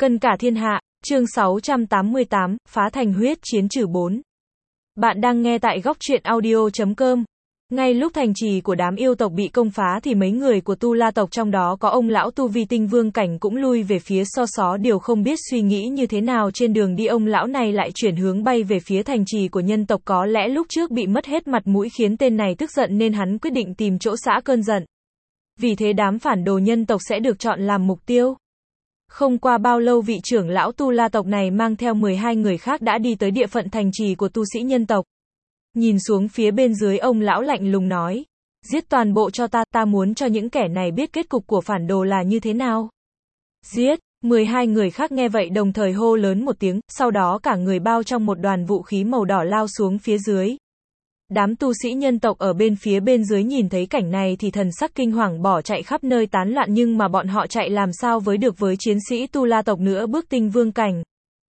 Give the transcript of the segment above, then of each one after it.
Cân cả thiên hạ, chương 688, phá thành huyết chiến trừ 4. Bạn đang nghe tại góc truyện audio.com. Ngay lúc thành trì của đám yêu tộc bị công phá thì mấy người của Tu La tộc trong đó có ông lão tu vi tinh vương cảnh cũng lui về phía so xó, điều không biết suy nghĩ như thế nào trên đường đi ông lão này lại chuyển hướng bay về phía thành trì của nhân tộc, có lẽ lúc trước bị mất hết mặt mũi khiến tên này tức giận nên hắn quyết định tìm chỗ xả cơn giận. Vì thế đám phản đồ nhân tộc sẽ được chọn làm mục tiêu. Không qua bao lâu vị trưởng lão Tu La tộc này mang theo 12 người khác đã đi tới địa phận thành trì của tu sĩ nhân tộc. Nhìn xuống phía bên dưới ông lão lạnh lùng nói. Giết toàn bộ cho ta muốn cho những kẻ này biết kết cục của phản đồ là như thế nào. Giết, 12 người khác nghe vậy đồng thời hô lớn một tiếng, sau đó cả người bao trong một đoàn vũ khí màu đỏ lao xuống phía dưới. Đám tu sĩ nhân tộc ở bên phía bên dưới nhìn thấy cảnh này thì thần sắc kinh hoàng bỏ chạy khắp nơi tán loạn, nhưng mà bọn họ chạy làm sao với chiến sĩ Tu La tộc nữa bước tinh vương cảnh.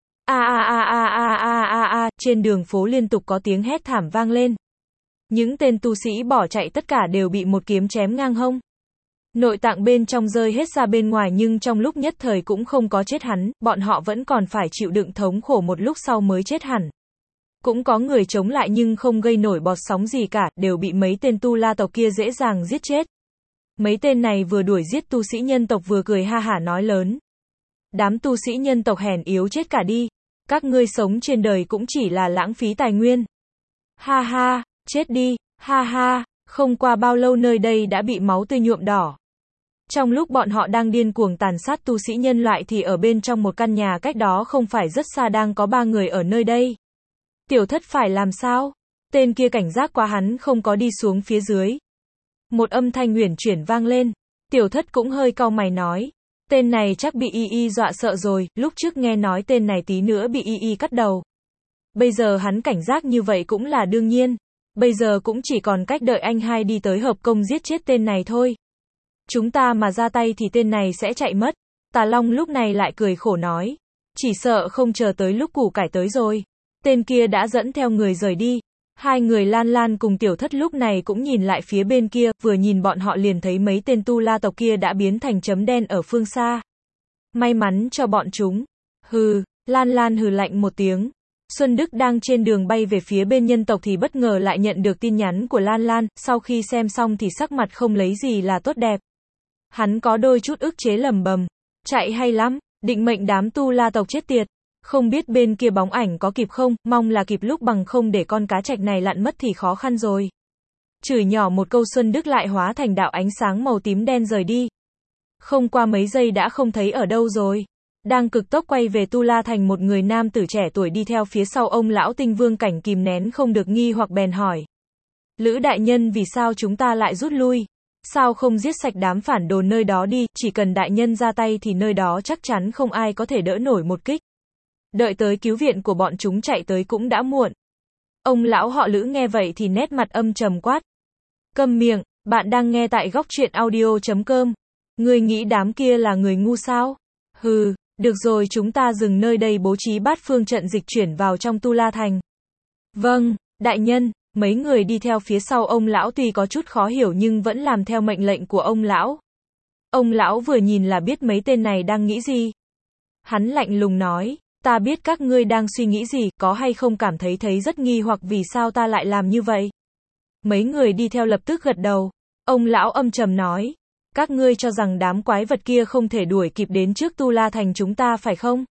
Trên đường phố liên tục có tiếng hét thảm vang lên. Những tên tu sĩ bỏ chạy tất cả đều bị một kiếm chém ngang hông. Nội tạng bên trong rơi hết ra bên ngoài, nhưng trong lúc nhất thời cũng không có chết hắn, bọn họ vẫn còn phải chịu đựng thống khổ một lúc sau mới chết hẳn. Cũng có người chống lại nhưng không gây nổi bọt sóng gì cả, đều bị mấy tên Tu La tộc kia dễ dàng giết chết. Mấy tên này vừa đuổi giết tu sĩ nhân tộc vừa cười ha hả nói lớn. Đám tu sĩ nhân tộc hèn yếu chết cả đi. Các ngươi sống trên đời cũng chỉ là lãng phí tài nguyên. Ha ha, chết đi, ha ha, không qua bao lâu nơi đây đã bị máu tươi nhuộm đỏ. Trong lúc bọn họ đang điên cuồng tàn sát tu sĩ nhân loại thì ở bên trong một căn nhà cách đó không phải rất xa đang có 3 người ở nơi đây. Tiểu Thất phải làm sao? Tên kia cảnh giác quá, hắn không có đi xuống phía dưới. Một âm thanh huyền chuyển vang lên. Tiểu Thất cũng hơi cau mày nói. Tên này chắc bị y dọa sợ rồi, lúc trước nghe nói tên này tí nữa bị y cắt đầu. Bây giờ hắn cảnh giác như vậy cũng là đương nhiên. Bây giờ cũng chỉ còn cách đợi anh hai đi tới hợp công giết chết tên này thôi. Chúng ta mà ra tay thì tên này sẽ chạy mất. Tà Long lúc này lại cười khổ nói. Chỉ sợ không chờ tới lúc củ cải tới rồi. Tên kia đã dẫn theo người rời đi. Hai người Lan Lan cùng Tiểu Thất lúc này cũng nhìn lại phía bên kia, vừa nhìn bọn họ liền thấy mấy tên Tu La tộc kia đã biến thành chấm đen ở phương xa. May mắn cho bọn chúng. Hừ, Lan Lan hừ lạnh một tiếng. Xuân Đức đang trên đường bay về phía bên nhân tộc thì bất ngờ lại nhận được tin nhắn của Lan Lan, sau khi xem xong thì sắc mặt không lấy gì là tốt đẹp. Hắn có đôi chút ức chế lẩm bẩm, chạy hay lắm, định mệnh đám Tu La tộc chết tiệt. Không biết bên kia bóng ảnh có kịp không, mong là kịp lúc bằng không để con cá trạch này lặn mất thì khó khăn rồi. Chửi nhỏ một câu Xuân Đức lại hóa thành đạo ánh sáng màu tím đen rời đi. Không qua mấy giây đã không thấy ở đâu rồi. Đang cực tốc quay về Tu La thành, một người nam tử trẻ tuổi đi theo phía sau ông lão tinh vương cảnh kìm nén không được nghi hoặc bèn hỏi. Lữ đại nhân, vì sao chúng ta lại rút lui? Sao không giết sạch đám phản đồ nơi đó đi, chỉ cần đại nhân ra tay thì nơi đó chắc chắn không ai có thể đỡ nổi một kích. Đợi tới cứu viện của bọn chúng chạy tới cũng đã muộn. Ông lão họ Lữ nghe vậy thì nét mặt âm trầm quát. Câm miệng, bạn đang nghe tại góc truyện audio.com. Ngươi nghĩ đám kia là người ngu sao? Hừ, được rồi, chúng ta dừng nơi đây bố trí bát phương trận dịch chuyển vào trong Tu La thành. Vâng, đại nhân. Mấy người đi theo phía sau ông lão tuy có chút khó hiểu nhưng vẫn làm theo mệnh lệnh của ông lão. Ông lão vừa nhìn là biết mấy tên này đang nghĩ gì. Hắn lạnh lùng nói. Ta biết các ngươi đang suy nghĩ gì, có hay không cảm thấy rất nghi hoặc vì sao ta lại làm như vậy? Mấy người đi theo lập tức gật đầu. Ông lão âm trầm nói. Các ngươi cho rằng đám quái vật kia không thể đuổi kịp đến trước Tu La thành chúng ta phải không?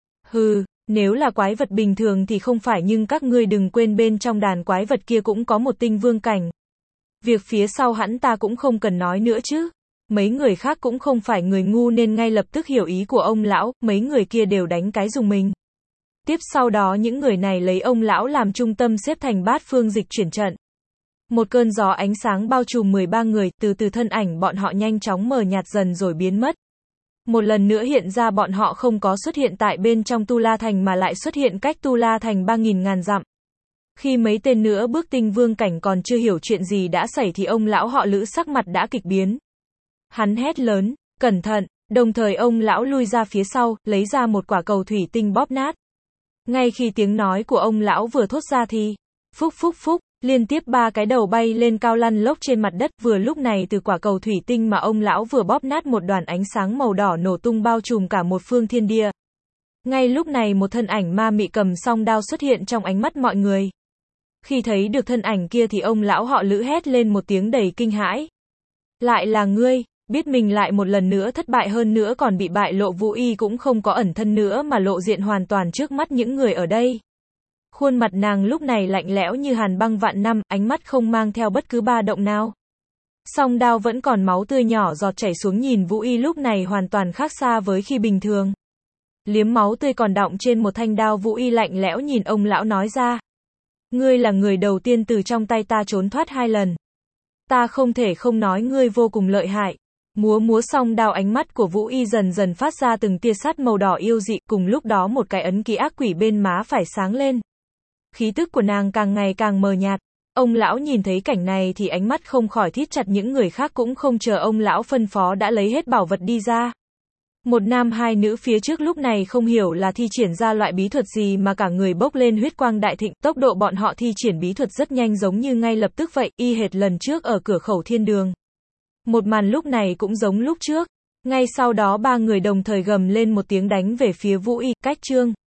Hừ, nếu là quái vật bình thường thì không phải, nhưng các ngươi đừng quên bên trong đàn quái vật kia cũng có một tinh vương cảnh. Việc phía sau hắn ta cũng không cần nói nữa chứ. Mấy người khác cũng không phải người ngu nên ngay lập tức hiểu ý của ông lão, mấy người kia đều đánh cái dùng mình. Tiếp sau đó những người này lấy ông lão làm trung tâm xếp thành bát phương dịch chuyển trận. Một cơn gió ánh sáng bao trùm 13 người, từ từ thân ảnh bọn họ nhanh chóng mờ nhạt dần rồi biến mất. Một lần nữa hiện ra bọn họ không có xuất hiện tại bên trong Tu La thành mà lại xuất hiện cách Tu La thành 3.000 ngàn dặm. Khi mấy tên nữa bước tinh vương cảnh còn chưa hiểu chuyện gì đã xảy thì ông lão họ Lữ sắc mặt đã kịch biến. Hắn hét lớn, cẩn thận, đồng thời ông lão lui ra phía sau, lấy ra một quả cầu thủy tinh bóp nát. Ngay khi tiếng nói của ông lão vừa thốt ra thì, phúc phúc phúc, liên tiếp 3 cái đầu bay lên cao lăn lốc trên mặt đất. Vừa lúc này từ quả cầu thủy tinh mà ông lão vừa bóp nát một đoàn ánh sáng màu đỏ nổ tung bao trùm cả một phương thiên địa. Ngay lúc này một thân ảnh ma mị cầm song đao xuất hiện trong ánh mắt mọi người. Khi thấy được thân ảnh kia thì ông lão họ Lữ hét lên một tiếng đầy kinh hãi. Lại là ngươi, biết mình lại một lần nữa thất bại hơn nữa còn bị bại lộ, Vũ Y cũng không có ẩn thân nữa mà lộ diện hoàn toàn trước mắt những người ở đây. Khuôn mặt nàng lúc này lạnh lẽo như hàn băng vạn năm, ánh mắt không mang theo bất cứ ba động nào. Song đao vẫn còn máu tươi nhỏ giọt chảy xuống, nhìn Vũ Y lúc này hoàn toàn khác xa với khi bình thường. Liếm máu tươi còn đọng trên một thanh đao, Vũ Y lạnh lẽo nhìn ông lão nói ra. Ngươi là người đầu tiên từ trong tay ta trốn thoát 2 lần. Ta không thể không nói ngươi vô cùng lợi hại. Múa song đao, ánh mắt của Vũ Y dần dần phát ra từng tia sắt màu đỏ yêu dị, cùng lúc đó một cái ấn ký ác quỷ bên má phải sáng lên. Khí tức của nàng càng ngày càng mờ nhạt. Ông lão nhìn thấy cảnh này thì ánh mắt không khỏi thít chặt, những người khác cũng không chờ ông lão phân phó đã lấy hết bảo vật đi ra. Một nam hai nữ phía trước lúc này không hiểu là thi triển ra loại bí thuật gì mà cả người bốc lên huyết quang đại thịnh, tốc độ bọn họ thi triển bí thuật rất nhanh giống như ngay lập tức vậy, y hệt lần trước ở cửa khẩu thiên đường. Một màn lúc này cũng giống lúc trước. Ngay sau đó 3 người đồng thời gầm lên một tiếng đánh về phía Vũ Y, cách chương.